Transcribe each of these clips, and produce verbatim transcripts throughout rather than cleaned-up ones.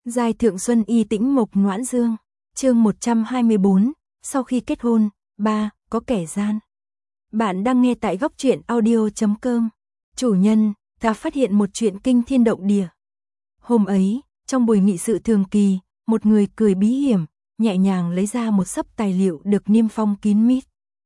Giai Thượng Xuân Y Tĩnh Mộc Noãn Dương. Chương một trăm hai mươi bốn, sau khi kết hôn, ba, có kẻ gian. Bạn đang nghe tại góc truyện audio chấm com. Chủ nhân, ta phát hiện một chuyện kinh thiên động địa. Hôm ấy, trong buổi nghị sự thường kỳ, một người cười bí hiểm, nhẹ nhàng lấy ra một xấp tài liệu được niêm phong kín mít.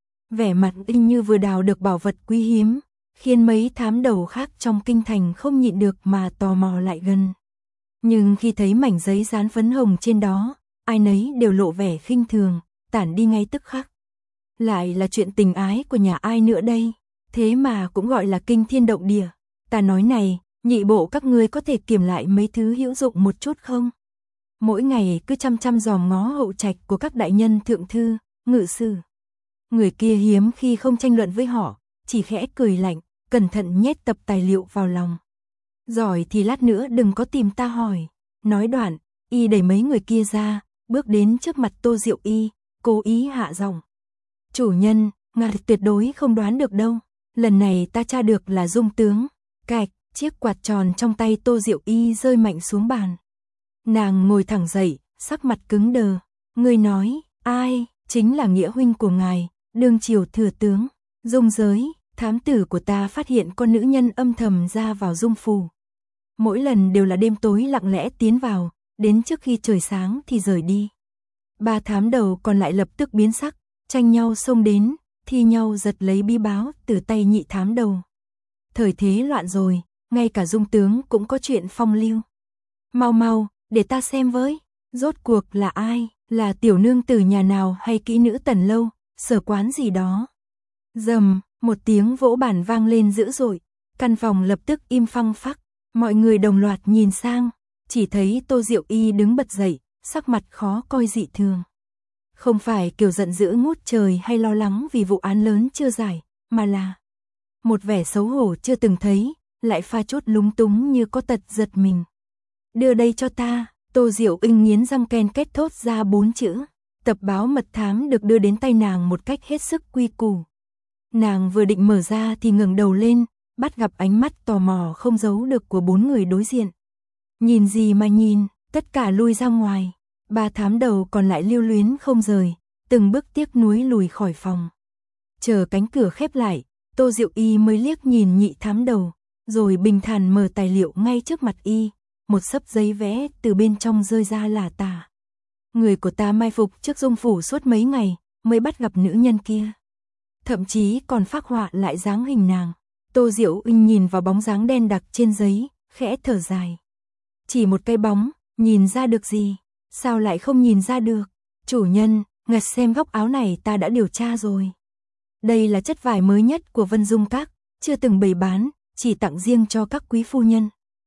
Vẻ mặt y như vừa đào được bảo vật quý hiếm, khiến mấy thám đầu khác trong kinh thành không nhịn được mà tò mò lại gần. Nhưng khi thấy mảnh giấy dán phấn hồng trên đó, ai nấy đều lộ vẻ khinh thường, tản đi ngay tức khắc. Lại là chuyện tình ái của nhà ai nữa đây, thế mà cũng gọi là kinh thiên động địa. Ta nói này, nhị bộ các ngươi có thể kiểm lại mấy thứ hữu dụng một chút không? Mỗi ngày cứ chăm chăm dòm ngó hậu trạch của các đại nhân thượng thư, ngự sử. Người kia hiếm khi không tranh luận với họ, chỉ khẽ cười lạnh, cẩn thận nhét tập tài liệu vào lòng. Giỏi thì lát nữa đừng có tìm ta hỏi. Nói đoạn, y đẩy mấy người kia ra, bước đến trước mặt Tô Diệu Y, cố ý hạ giọng. Chủ nhân, ngài tuyệt đối không đoán được đâu. Lần này ta tra được là dung tướng. Cạch, chiếc quạt tròn trong tay Tô Diệu Y rơi mạnh xuống bàn. Nàng ngồi thẳng dậy, sắc mặt cứng đờ. Người nói, ai, chính là nghĩa huynh của ngài, đương triều thừa tướng. Dung giới, thám tử của ta phát hiện con nữ nhân âm thầm ra vào dung phủ. Mỗi lần đều là đêm tối lặng lẽ tiến vào, đến trước khi trời sáng thì rời đi. Ba thám đầu còn lại lập tức biến sắc, tranh nhau xông đến, thi nhau giật lấy bí báo từ tay nhị thám đầu. Thời thế loạn rồi, ngay cả dung tướng cũng có chuyện phong lưu. Mau mau, để ta xem với, rốt cuộc là ai, là tiểu nương tử nhà nào hay kỹ nữ Tần lâu, sở quán gì đó. Rầm, một tiếng vỗ bàn vang lên dữ dội, căn phòng lập tức im phăng phắc, mọi người đồng loạt nhìn sang, chỉ thấy Tô Diệu Y đứng bật dậy, sắc mặt khó coi dị thường. Không phải kiểu giận dữ ngút trời hay lo lắng vì vụ án lớn chưa giải, mà là một vẻ xấu hổ chưa từng thấy, lại pha chút lúng túng như có tật giật mình. Đưa đây cho ta, Tô Diệu Y nghiến răng ken kết thốt ra bốn chữ. Tập báo mật thám được đưa đến tay nàng một cách hết sức quy củ. Nàng vừa định mở ra thì ngẩng đầu lên, bắt gặp ánh mắt tò mò không giấu được của bốn người đối diện. Nhìn gì mà nhìn, tất cả lui ra ngoài. Ba thám đầu còn lại lưu luyến không rời, từng bước tiếc nuối lùi khỏi phòng. Chờ cánh cửa khép lại, Tô Diệu Y mới liếc nhìn nhị thám đầu, rồi bình thản mở tài liệu ngay trước mặt y, một xấp giấy vẽ từ bên trong rơi ra lả tả. Người của ta mai phục trước dung phủ suốt mấy ngày, mới bắt gặp nữ nhân kia. Thậm chí còn phác họa lại dáng hình nàng. Tô Diệu Y nhìn vào bóng dáng đen đặc trên giấy, khẽ thở dài. Chỉ một cái bóng, nhìn ra được gì? Sao lại không nhìn ra được? Chủ nhân, ngật xem góc áo này ta đã điều tra rồi. Đây là chất vải mới nhất của Vân Dung Các, chưa từng bày bán, chỉ tặng riêng cho các quý phu nhân.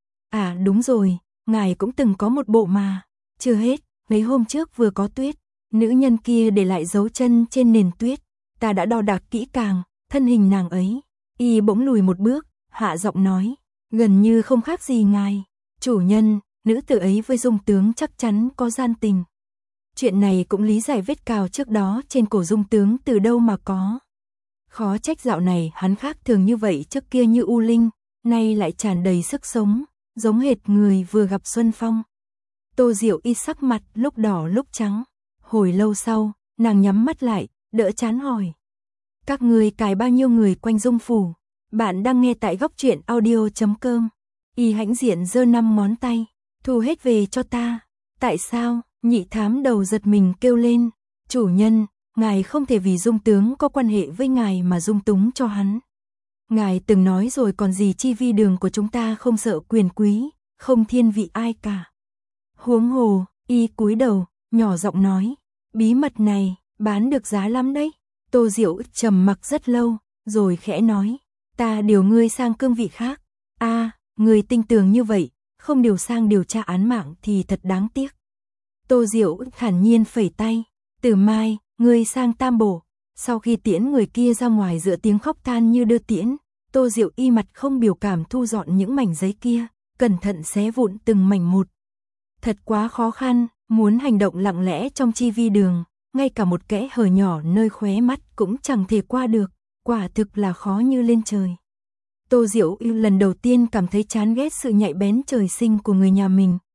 À đúng rồi, ngài cũng từng có một bộ mà. Chưa hết, mấy hôm trước vừa có tuyết, nữ nhân kia để lại dấu chân trên nền tuyết. Ta đã đo đạc kỹ càng, thân hình nàng ấy. Y bỗng lùi một bước, hạ giọng nói, gần như không khác gì ngài. Chủ nhân, nữ tử ấy với dung tướng chắc chắn có gian tình. Chuyện này cũng lý giải vết cào trước đó trên cổ dung tướng từ đâu mà có. Khó trách dạo này hắn khác thường như vậy, trước kia như u linh, nay lại tràn đầy sức sống, giống hệt người vừa gặp xuân phong. Tô Diệu Y sắc mặt lúc đỏ lúc trắng. Hồi lâu sau, nàng nhắm mắt lại, đỡ chán hỏi. Các ngươi cài bao nhiêu người quanh dung phủ? Bạn đang nghe tại góc truyện audio chấm com. Y hãnh diện giơ năm ngón tay. Thu hết về cho ta. Tại sao? Nhị thám đầu giật mình kêu lên. Chủ nhân, ngài không thể vì dung tướng có quan hệ với ngài mà dung túng cho hắn. Ngài từng nói rồi còn gì, chi vi đường của chúng ta không sợ quyền quý, không thiên vị ai cả. Huống hồ, Y cúi đầu, nhỏ giọng nói. Bí mật này, bán được giá lắm đấy. Tô Diệu trầm mặc rất lâu, rồi khẽ nói. Ta điều ngươi sang cương vị khác. A, à, ngươi tinh tường như vậy, không điều sang điều tra án mạng thì thật đáng tiếc. Tô Diệu thản nhiên phẩy tay. Từ mai, ngươi sang Tam Bổ. Sau khi tiễn người kia ra ngoài giữa tiếng khóc than như đưa tiễn, Tô Diệu Y mặt không biểu cảm thu dọn những mảnh giấy kia, cẩn thận xé vụn từng mảnh một. Thật quá khó khăn, muốn hành động lặng lẽ trong chi vi đường, ngay cả một kẽ hở nhỏ nơi khóe mắt cũng chẳng thể qua được, quả thực là khó như lên trời. Tô Diệu Y lần đầu tiên cảm thấy chán ghét sự nhạy bén trời sinh của người nhà mình,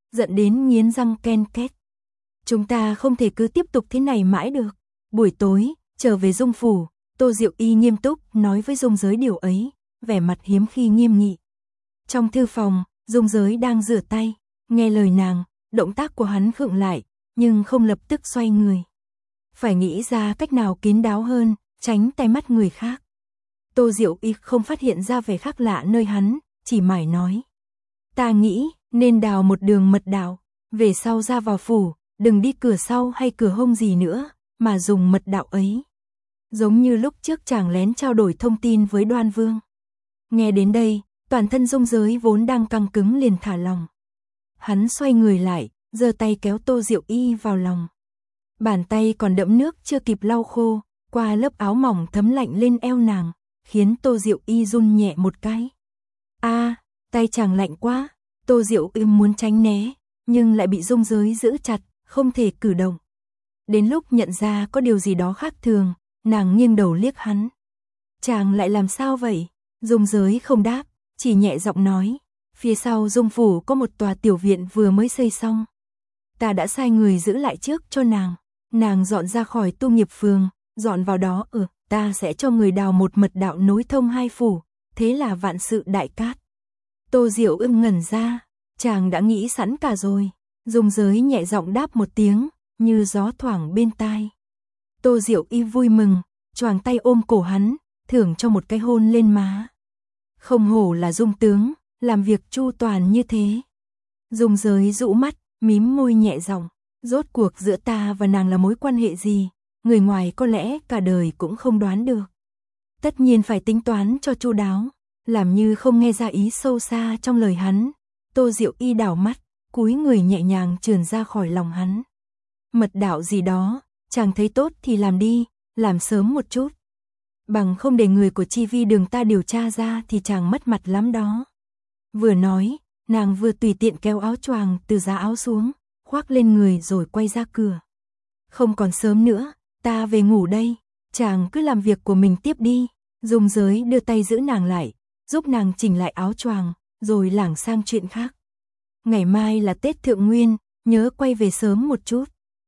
giận đến nghiến răng ken két. Chúng ta không thể cứ tiếp tục thế này mãi được. Buổi tối, trở về Dung phủ, Tô Diệu Y nghiêm túc nói với Dung Giới điều ấy, vẻ mặt hiếm khi nghiêm nghị. Trong thư phòng, Dung Giới đang rửa tay, nghe lời nàng, động tác của hắn khựng lại, nhưng không lập tức xoay người. Phải nghĩ ra cách nào kín đáo hơn, tránh tai mắt người khác. Tô Diệu Y không phát hiện ra vẻ khác lạ nơi hắn, chỉ mải nói. Ta nghĩ, nên đào một đường mật đạo, về sau ra vào phủ, đừng đi cửa sau hay cửa hông gì nữa, mà dùng mật đạo ấy. Giống như lúc trước chàng lén trao đổi thông tin với Đoan Vương. Nghe đến đây, toàn thân Dung Giới vốn đang căng cứng liền thả lòng. Hắn xoay người lại, giơ tay kéo Tô Diệu Y vào lòng. Bàn tay còn đẫm nước chưa kịp lau khô, qua lớp áo mỏng thấm lạnh lên eo nàng, khiến Tô Diệu Y run nhẹ một cái. A, à, tay chàng lạnh quá. Tô Diệu Y muốn tránh né, nhưng lại bị Dung Giới giữ chặt, không thể cử động. Đến lúc nhận ra có điều gì đó khác thường, nàng nghiêng đầu liếc hắn. Chàng lại làm sao vậy? Dung Giới không đáp, chỉ nhẹ giọng nói. Phía sau Dung phủ có một tòa tiểu viện vừa mới xây xong. Ta đã sai người giữ lại trước cho nàng. Nàng dọn ra khỏi tu nghiệp phường, dọn vào đó ở, ừ, ta sẽ cho người đào một mật đạo nối thông hai phủ, thế là vạn sự đại cát. Tô Diệu ưm ngẩn ra, chàng đã nghĩ sẵn cả rồi. Dung Giới nhẹ giọng đáp một tiếng, như gió thoảng bên tai. Tô Diệu Y vui mừng, choàng tay ôm cổ hắn, thưởng cho một cái hôn lên má. Không hổ là Dung tướng, làm việc chu toàn như thế. Dung Giới rũ mắt, mím môi nhẹ giọng, rốt cuộc giữa ta và nàng là mối quan hệ gì, người ngoài có lẽ cả đời cũng không đoán được. Tất nhiên phải tính toán cho chu đáo, làm như không nghe ra ý sâu xa trong lời hắn. Tô Diệu Y đảo mắt, cúi người nhẹ nhàng trườn ra khỏi lòng hắn. Mật đạo gì đó, chàng thấy tốt thì làm đi, làm sớm một chút. Bằng không để người của Chi Vi đường ta điều tra ra thì chàng mất mặt lắm đó. Vừa nói, nàng vừa tùy tiện kéo áo choàng từ giá áo xuống, khoác lên người rồi quay ra cửa. Không còn sớm nữa, ta về ngủ đây, chàng cứ làm việc của mình tiếp đi. Dung Giới đưa tay giữ nàng lại, giúp nàng chỉnh lại áo choàng, rồi lảng sang chuyện khác. Ngày mai là Tết Thượng Nguyên, nhớ quay về sớm một chút.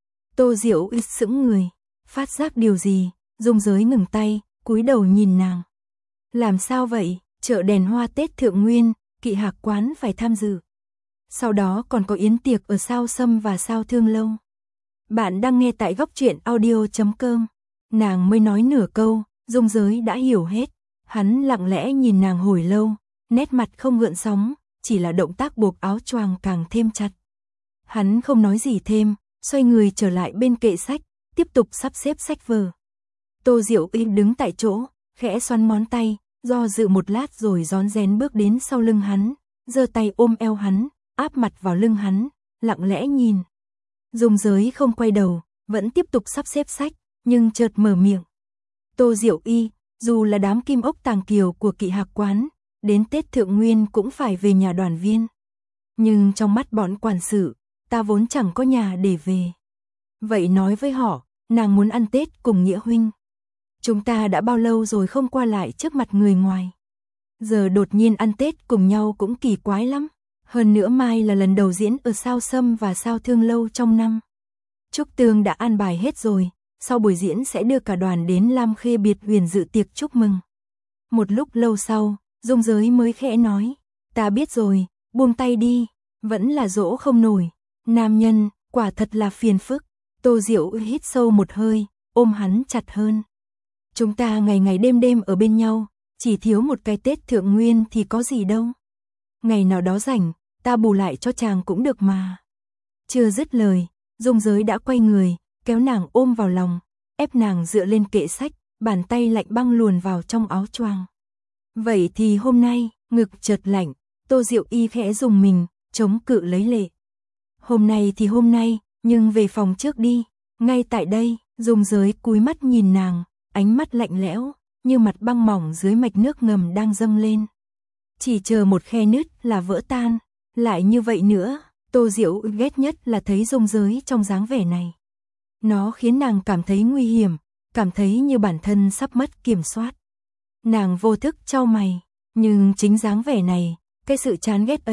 Tô Diệu Y sững người, phát giác điều gì, Dung Giới ngừng tay, cúi đầu nhìn nàng. Làm sao vậy? Chợ đèn hoa Tết Thượng Nguyên, Kỵ Hạc quán phải tham dự. Sau đó còn có yến tiệc ở Sao Sâm và Sao Thương Lâu. Bạn đang nghe tại góc truyện audio chấm com. Nàng mới nói nửa câu, Dung Giới đã hiểu hết. Hắn lặng lẽ nhìn nàng hồi lâu, nét mặt không gợn sóng, chỉ là động tác buộc áo choàng càng thêm chặt. Hắn không nói gì thêm, xoay người trở lại bên kệ sách, tiếp tục sắp xếp sách vở. Tô Diệu Y đứng tại chỗ, khẽ xoắn ngón tay, do dự một lát rồi rón rén bước đến sau lưng hắn, giơ tay ôm eo hắn, áp mặt vào lưng hắn, lặng lẽ nhìn. Dung Giới không quay đầu, vẫn tiếp tục sắp xếp sách, nhưng chợt mở miệng. Tô Diệu Y, dù là đám kim ốc tàng kiều của Kỵ Hạc quán, đến Tết Thượng Nguyên cũng phải về nhà đoàn viên. Nhưng trong mắt bọn quản sự, ta vốn chẳng có nhà để về. Vậy nói với họ, nàng muốn ăn Tết cùng Nghĩa huynh. Chúng ta đã bao lâu rồi không qua lại trước mặt người ngoài. Giờ đột nhiên ăn Tết cùng nhau cũng kỳ quái lắm. Hơn nữa mai là lần đầu diễn ở Sao Sâm và Sao Thương Lâu trong năm. Trúc Tường đã an bài hết rồi, sau buổi diễn sẽ đưa cả đoàn đến Lam Khê Biệt Huyền dự tiệc chúc mừng. Một lúc lâu sau, Dung Giới mới khẽ nói, ta biết rồi, buông tay đi, vẫn là dỗ không nổi. Nam nhân, quả thật là phiền phức. Tô Diệu hít sâu một hơi, ôm hắn chặt hơn. Chúng ta ngày ngày đêm đêm ở bên nhau, chỉ thiếu một cái Tết Thượng Nguyên thì có gì đâu. Ngày nào đó rảnh, ta bù lại cho chàng cũng được mà. Chưa dứt lời, Dung Giới đã quay người, kéo nàng ôm vào lòng, ép nàng dựa lên kệ sách, bàn tay lạnh băng luồn vào trong áo choàng. Vậy thì hôm nay, ngực chợt lạnh, Tô Diệu Y khẽ dùng mình, chống cự lấy lệ. Hôm nay thì hôm nay, nhưng về phòng trước đi. Ngay tại đây, Dung Giới cúi mắt nhìn nàng, ánh mắt lạnh lẽo, như mặt băng mỏng dưới mạch nước ngầm đang dâng lên. Chỉ chờ một khe nứt là vỡ tan, lại như vậy nữa. Tô Diệu ghét nhất là thấy Dung Giới trong dáng vẻ này. Nó khiến nàng cảm thấy nguy hiểm, cảm thấy như bản thân sắp mất kiểm soát. Nàng vô thức chau mày, nhưng chính dáng vẻ này, cái sự chán ghét ấy,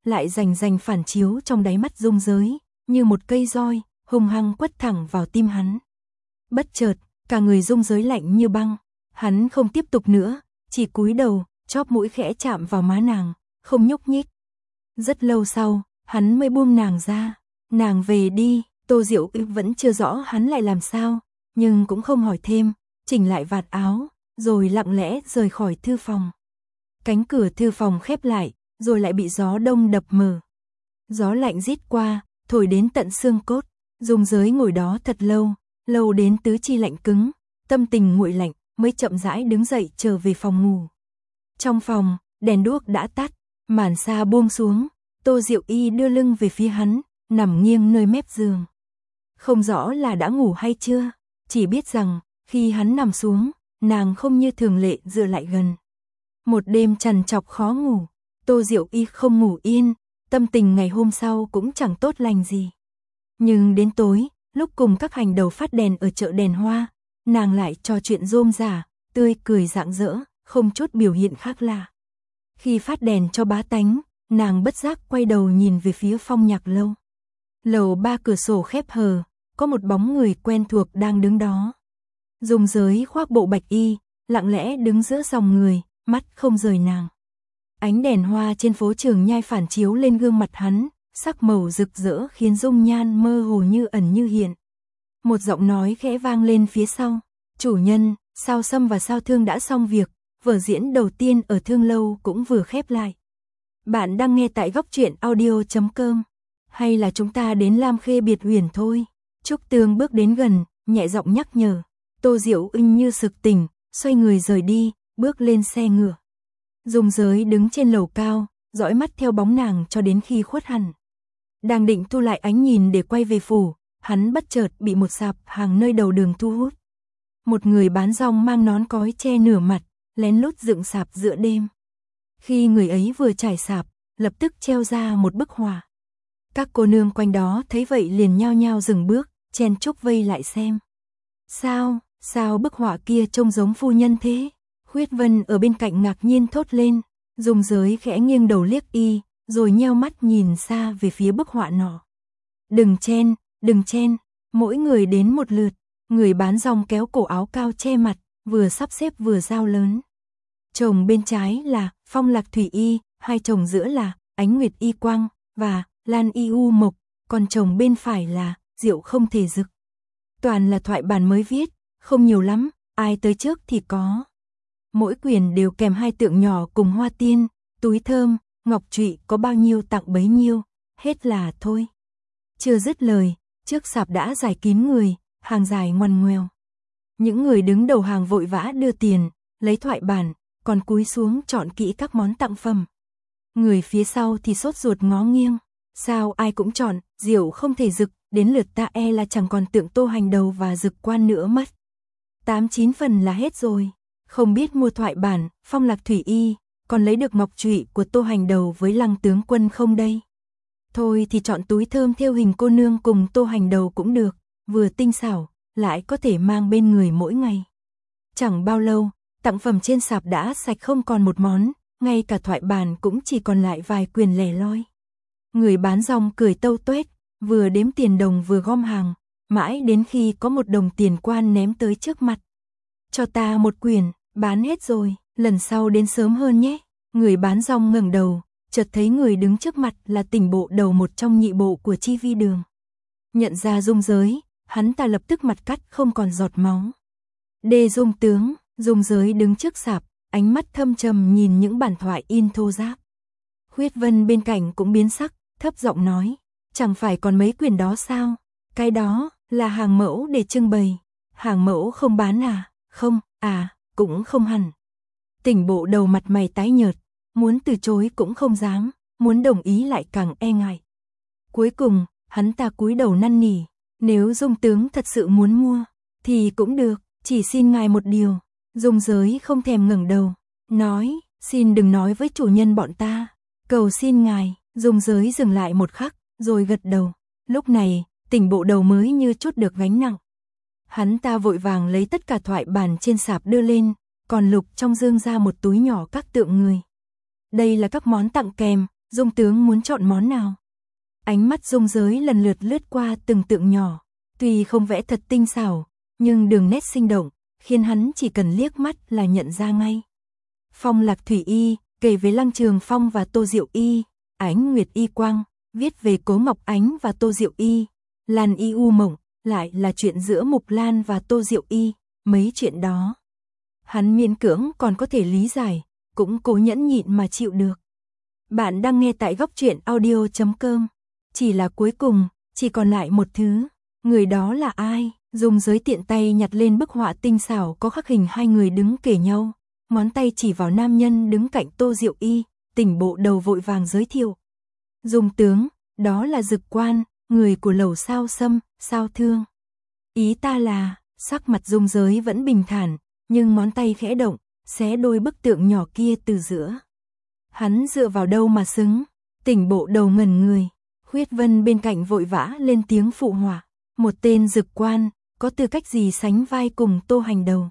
lại rành rành phản chiếu trong đáy mắt Dung Giới, như một cây roi, hung hăng quất thẳng vào tim hắn. Bất chợt, cả người Dung Giới lạnh như băng, hắn không tiếp tục nữa, chỉ cúi đầu, chóp mũi khẽ chạm vào má nàng, không nhúc nhích. Rất lâu sau, hắn mới buông nàng ra, nàng về đi. Tô Diệu Ích vẫn chưa rõ hắn lại làm sao, nhưng cũng không hỏi thêm, chỉnh lại vạt áo, rồi lặng lẽ rời khỏi thư phòng. Cánh cửa thư phòng khép lại, rồi lại bị gió đông đập mở. Gió lạnh rít qua, thổi đến tận xương cốt. Dung Giới ngồi đó thật lâu, lâu đến tứ chi lạnh cứng, tâm tình nguội lạnh, mới chậm rãi đứng dậy trở về phòng ngủ. Trong phòng, đèn đuốc đã tắt, màn sa buông xuống, Tô Diệu Y đưa lưng về phía hắn, nằm nghiêng nơi mép giường. Không rõ là đã ngủ hay chưa, chỉ biết rằng, khi hắn nằm xuống, nàng không như thường lệ dựa lại gần. Một đêm trằn trọc khó ngủ, Tô Diệu Y không ngủ yên, tâm tình ngày hôm sau cũng chẳng tốt lành gì. Nhưng đến tối, lúc cùng các hành đầu phát đèn ở chợ đèn hoa, nàng lại trò chuyện rôm rả, tươi cười rạng rỡ, không chút biểu hiện khác lạ. Khi phát đèn cho bá tánh, nàng bất giác quay đầu nhìn về phía Phong Nhạc Lâu. Lầu ba cửa sổ khép hờ, có một bóng người quen thuộc đang đứng đó. Dung Giới khoác bộ bạch y, lặng lẽ đứng giữa dòng người, mắt không rời nàng. Ánh đèn hoa trên phố Trường Nhai phản chiếu lên gương mặt hắn, sắc màu rực rỡ khiến dung nhan mơ hồ như ẩn như hiện. Một giọng nói khẽ vang lên phía sau, chủ nhân, Sao Sâm và Sao Thương đã xong việc, vở diễn đầu tiên ở Thương Lâu cũng vừa khép lại. Bạn đang nghe tại góc truyện audio chấm com, hay là chúng ta đến Lam Khê Biệt Huyền thôi? Trúc Tường bước đến gần, nhẹ giọng nhắc nhở. Tô Diệu Inh như sực tỉnh, xoay người rời đi, bước lên xe ngựa. Dung Giới đứng trên lầu cao, dõi mắt theo bóng nàng cho đến khi khuất hẳn. Đang định thu lại ánh nhìn để quay về phủ, hắn bất chợt bị một sạp hàng nơi đầu đường thu hút. Một người bán rong mang nón cói che nửa mặt, lén lút dựng sạp giữa đêm. Khi người ấy vừa trải sạp, lập tức treo ra một bức họa. Các cô nương quanh đó thấy vậy liền nhao nhao dừng bước, chen chúc vây lại xem. Sao, sao bức họa kia trông giống phu nhân thế? Khuyết Vân ở bên cạnh ngạc nhiên thốt lên. Dung Giới khẽ nghiêng đầu liếc y, rồi nheo mắt nhìn xa về phía bức họa nọ. Đừng chen, đừng chen, mỗi người đến một lượt. Người bán rong kéo cổ áo cao che mặt, vừa sắp xếp vừa giao lớn. Chồng bên trái là Phong Lạc Thủy Y, hai chồng giữa là Ánh Nguyệt Y Quang và Lan Y U Mộc, còn chồng bên phải là Diệu Không Thể Dực. Toàn là thoại bản mới viết, không nhiều lắm, ai tới trước thì có. Mỗi quyển đều kèm hai tượng nhỏ cùng hoa tiên, túi thơm, ngọc trụy, có bao nhiêu tặng bấy nhiêu, hết là thôi. Chưa dứt lời, trước sạp đã giải kín người, hàng dài ngoằn ngoèo. Những người đứng đầu hàng vội vã đưa tiền, lấy thoại bản, còn cúi xuống chọn kỹ các món tặng phẩm. Người phía sau thì sốt ruột ngó nghiêng, sao ai cũng chọn, Diệu Không Thể Dực, đến lượt ta e là chẳng còn tượng Tô Hành Đầu và Dực Quan nữa mất. Tám chín phần là hết rồi, không biết mua thoại bản, Phong Lạc Thủy Y, còn lấy được ngọc trụy của Tô Hành Đầu với Lăng tướng quân không đây? Thôi thì chọn túi thơm thêu hình cô nương cùng Tô Hành Đầu cũng được, vừa tinh xảo, lại có thể mang bên người mỗi ngày. Chẳng bao lâu, tặng phẩm trên sạp đã sạch không còn một món, ngay cả thoại bản cũng chỉ còn lại vài quyển lẻ loi. Người bán rong cười tâu tuét, vừa đếm tiền đồng vừa gom hàng, mãi đến khi có một đồng tiền quan ném tới trước mặt. Cho ta một quyển, bán hết rồi, lần sau đến sớm hơn nhé. Người bán rong ngẩng đầu, chợt thấy người đứng trước mặt là Tỉnh bộ đầu một trong nhị bộ của Chi Vi Đường. Nhận ra Dung Giới, hắn ta lập tức mặt cắt không còn giọt máu. Đê Dung tướng, Dung Giới đứng trước sạp, ánh mắt thâm trầm nhìn những bản thoại in thô ráp. Khuyết Vân bên cạnh cũng biến sắc, thấp giọng nói, chẳng phải còn mấy quyển đó sao? Cái đó là hàng mẫu để trưng bày. Hàng mẫu không bán à? Không, à, cũng không hẳn. Tỉnh bộ đầu mặt mày tái nhợt, muốn từ chối cũng không dám, muốn đồng ý lại càng e ngại. Cuối cùng, hắn ta cúi đầu năn nỉ, nếu Dung tướng thật sự muốn mua, thì cũng được, chỉ xin ngài một điều. Dung Giới không thèm ngẩng đầu, nói, xin đừng nói với chủ nhân bọn ta, cầu xin ngài. Dung Giới dừng lại một khắc, rồi gật đầu. Lúc này, Tỉnh bộ đầu mới như chút được gánh nặng. Hắn ta vội vàng lấy tất cả thoại bản trên sạp đưa lên, còn lục trong dương ra một túi nhỏ các tượng người. Đây là các món tặng kèm, Dung tướng muốn chọn món nào? Ánh mắt Dung Giới lần lượt lướt qua từng tượng nhỏ, tuy không vẽ thật tinh xảo, nhưng đường nét sinh động, khiến hắn chỉ cần liếc mắt là nhận ra ngay. Phong Lạc Thủy Y, kể về Lăng Trường Phong và Tô Diệu Y, Ánh Nguyệt Y Quang, viết về Cố Ngọc Ánh và Tô Diệu Y, Lan Y U Mộng, lại là chuyện giữa Mục Lan và Tô Diệu Y, mấy chuyện đó. Hắn miễn cưỡng còn có thể lý giải, cũng cố nhẫn nhịn mà chịu được. Bạn đang nghe tại góc truyện audio chấm com. Chỉ là cuối cùng, chỉ còn lại một thứ. Người đó là ai? Dung Giới tiện tay nhặt lên bức họa tinh xảo có khắc hình hai người đứng kề nhau. Ngón tay chỉ vào nam nhân đứng cạnh Tô Diệu Y, Tỉnh Bộ Đầu vội vàng giới thiệu. Dung tướng, đó là Dực Quan, người của lầu Sao Sâm, Sao Thương. Ý ta là, sắc mặt Dung Giới vẫn bình thản, nhưng ngón tay khẽ động, xé đôi bức tượng nhỏ kia từ giữa. Hắn dựa vào đâu mà xứng? Tỉnh Bộ Đầu ngẩn người, Khuyết Vân bên cạnh vội vã lên tiếng phụ họa. Một tên Dực Quan, có tư cách gì sánh vai cùng Tô Hành Đầu?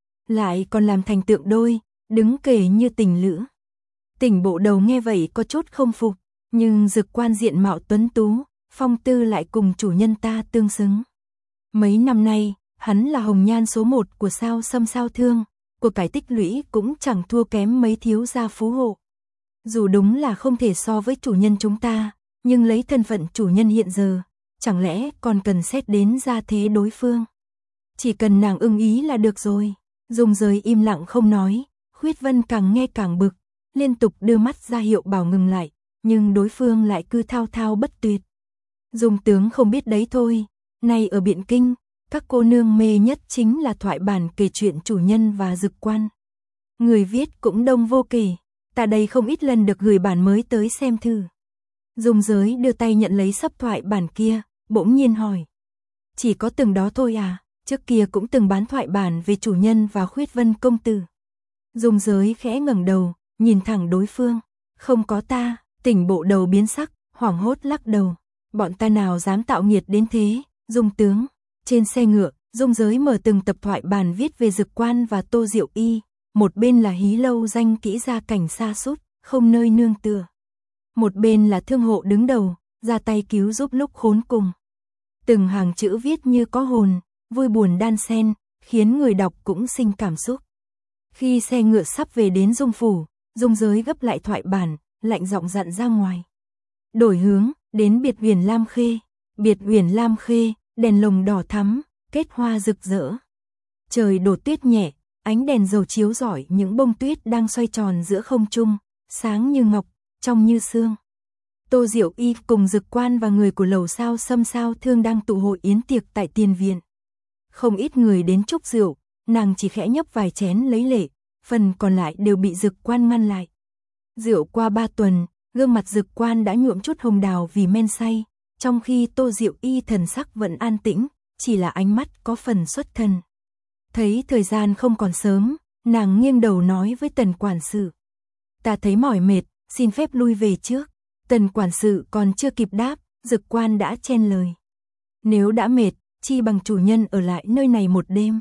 Lại còn làm thành tượng đôi, đứng kề như tình lữ. Tỉnh Bộ Đầu nghe vậy có chút không phục, nhưng Dực Quan diện mạo tuấn tú, phong tư lại cùng chủ nhân ta tương xứng. Mấy năm nay, hắn là hồng nhan số một của Sao Sâm Sao Thương, của cải tích lũy cũng chẳng thua kém mấy thiếu gia phú hộ. Dù đúng là không thể so với chủ nhân chúng ta, nhưng lấy thân phận chủ nhân hiện giờ, chẳng lẽ còn cần xét đến gia thế đối phương. Chỉ cần nàng ưng ý là được rồi. Dung Giới im lặng không nói, Khuyết Vân càng nghe càng bực, liên tục đưa mắt ra hiệu bảo ngừng lại, nhưng đối phương lại cứ thao thao bất tuyệt. Dung tướng không biết đấy thôi, nay ở Biện Kinh, các cô nương mê nhất chính là thoại bản kể chuyện chủ nhân và Dực Quan. Người viết cũng đông vô kể, ta đây không ít lần được gửi bản mới tới xem thử. Dung Giới đưa tay nhận lấy sấp thoại bản kia, bỗng nhiên hỏi. Chỉ có từng đó thôi à, trước kia cũng từng bán thoại bản về chủ nhân và Khuyết Vân công tử. Dung Giới khẽ ngẩng đầu, nhìn thẳng đối phương. Không có ta. Tỉnh Bộ Đầu biến sắc, hoảng hốt lắc đầu. Bọn ta nào dám tạo nghiệt đến thế, Dung tướng. Trên xe ngựa, Dung Giới mở từng tập thoại bản viết về Dực Quan và Tô Diệu Y. Một bên là hí lâu danh kỹ gia cảnh xa sút, không nơi nương tựa. Một bên là thương hộ đứng đầu, ra tay cứu giúp lúc khốn cùng. Từng hàng chữ viết như có hồn, vui buồn đan xen, khiến người đọc cũng sinh cảm xúc. Khi xe ngựa sắp về đến Dung phủ, Dung Giới gấp lại thoại bản, lạnh giọng dặn ra ngoài. Đổi hướng, đến Biệt Huyền Lam Khê. Biệt Huyền Lam Khê, đèn lồng đỏ thắm, kết hoa rực rỡ. Trời đổ tuyết nhẹ, ánh đèn dầu chiếu rọi những bông tuyết đang xoay tròn giữa không trung, sáng như ngọc, trong như sương. Tô Diệu Y cùng Dực Quan và người của lầu Sao Sâm Sao Thương đang tụ hội yến tiệc tại tiền viện. Không ít người đến chúc rượu, nàng chỉ khẽ nhấp vài chén lấy lệ, phần còn lại đều bị Dực Quan ngăn lại. Rượu qua ba tuần, gương mặt Dực Quan đã nhuộm chút hồng đào vì men say, trong khi Tô Diệu Y thần sắc vẫn an tĩnh, chỉ là ánh mắt có phần xuất thần. Thấy thời gian không còn sớm, nàng nghiêng đầu nói với Tần quản sự. Ta thấy mỏi mệt, xin phép lui về trước. Tần quản sự còn chưa kịp đáp, Dực Quan đã chen lời. Nếu đã mệt, chi bằng chủ nhân ở lại nơi này một đêm.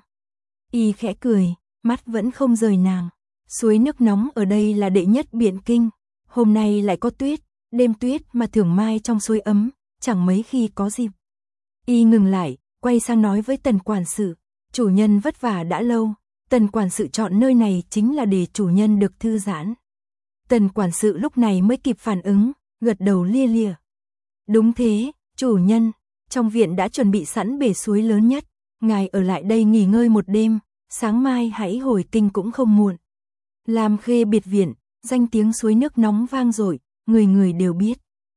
Y khẽ cười, mắt vẫn không rời nàng. Suối nước nóng ở đây là đệ nhất Biện Kinh. Hôm nay lại có tuyết, đêm tuyết mà thường mai trong suối ấm, chẳng mấy khi có dịp. Y ngừng lại, quay sang nói với Tần quản sự. Chủ nhân vất vả đã lâu, Tần quản sự chọn nơi này chính là để chủ nhân được thư giãn. Tần quản sự lúc này mới kịp phản ứng, gật đầu lia lịa. Đúng thế, chủ nhân, trong viện đã chuẩn bị sẵn bể suối lớn nhất, ngài ở lại đây nghỉ ngơi một đêm, sáng mai hãy hồi kinh cũng không muộn. Lam Khê biệt viện, danh tiếng suối nước nóng vang dội, người người đều biết.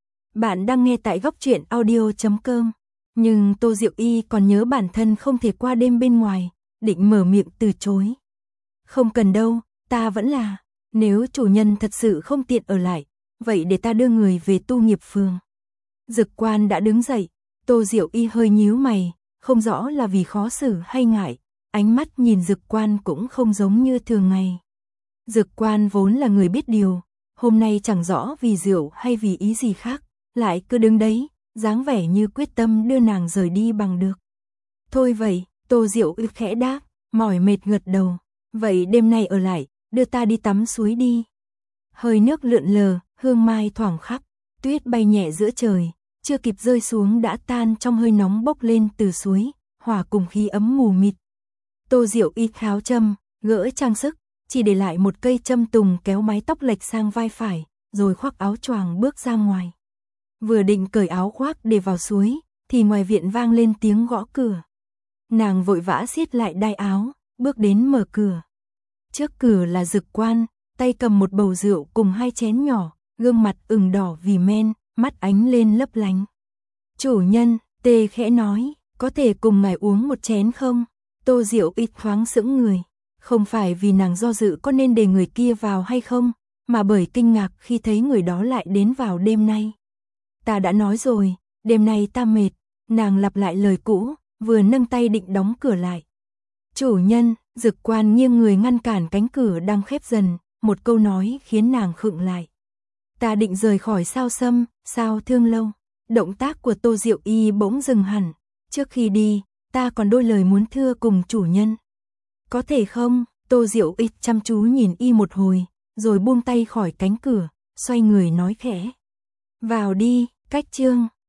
Bạn đang nghe tại góc truyện audio chấm com. Nhưng Tô Diệu Y còn nhớ bản thân không thể qua đêm bên ngoài, định mở miệng từ chối. Không cần đâu, ta vẫn là, nếu chủ nhân thật sự không tiện ở lại, vậy để ta đưa người về tu nghiệp phường. Dực Quan đã đứng dậy, Tô Diệu Y hơi nhíu mày, không rõ là vì khó xử hay ngại, ánh mắt nhìn Dực Quan cũng không giống như thường ngày. Dực Quan vốn là người biết điều, hôm nay chẳng rõ vì rượu hay vì ý gì khác, lại cứ đứng đấy, dáng vẻ như quyết tâm đưa nàng rời đi bằng được. Thôi vậy, Tô Diệu Y khẽ đáp, mỏi mệt gật đầu, vậy đêm nay ở lại, đưa ta đi tắm suối đi. hơi nước lượn lờ, hương mai thoảng khắp, tuyết bay nhẹ giữa trời, chưa kịp rơi xuống đã tan trong hơi nóng bốc lên từ suối, hòa cùng khí ấm mù mịt. Tô Diệu Y tháo châm, gỡ trang sức, chỉ để lại một cây châm tùng kéo mái tóc lệch sang vai phải, rồi khoác áo choàng bước ra ngoài. Vừa định cởi áo khoác để vào suối, thì ngoài viện vang lên tiếng gõ cửa. Nàng vội vã siết lại đai áo, bước đến mở cửa. Trước cửa là Dực Quan, tay cầm một bầu rượu cùng hai chén nhỏ, gương mặt ửng đỏ vì men, mắt ánh lên lấp lánh. Chủ nhân, Tê khẽ nói, có thể cùng ngài uống một chén không? Tô Diệu ít thoáng sững người, không phải vì nàng do dự có nên để người kia vào hay không, mà bởi kinh ngạc khi thấy người đó lại đến vào đêm nay. Ta đã nói rồi, đêm nay ta mệt, nàng lặp lại lời cũ, vừa nâng tay định đóng cửa lại. Chủ nhân, Dực Quan nghiêng người ngăn cản cánh cửa đang khép dần, một câu nói khiến nàng khựng lại. Ta định rời khỏi Sao Sâm, Sao Thương Lâu. Động tác của Tô Diệu Y bỗng dừng hẳn, trước khi đi, ta còn đôi lời muốn thưa cùng chủ nhân. Có thể không? Tô Diệu Y chăm chú nhìn Y một hồi, rồi buông tay khỏi cánh cửa, xoay người nói khẽ. Vào đi, cách chương.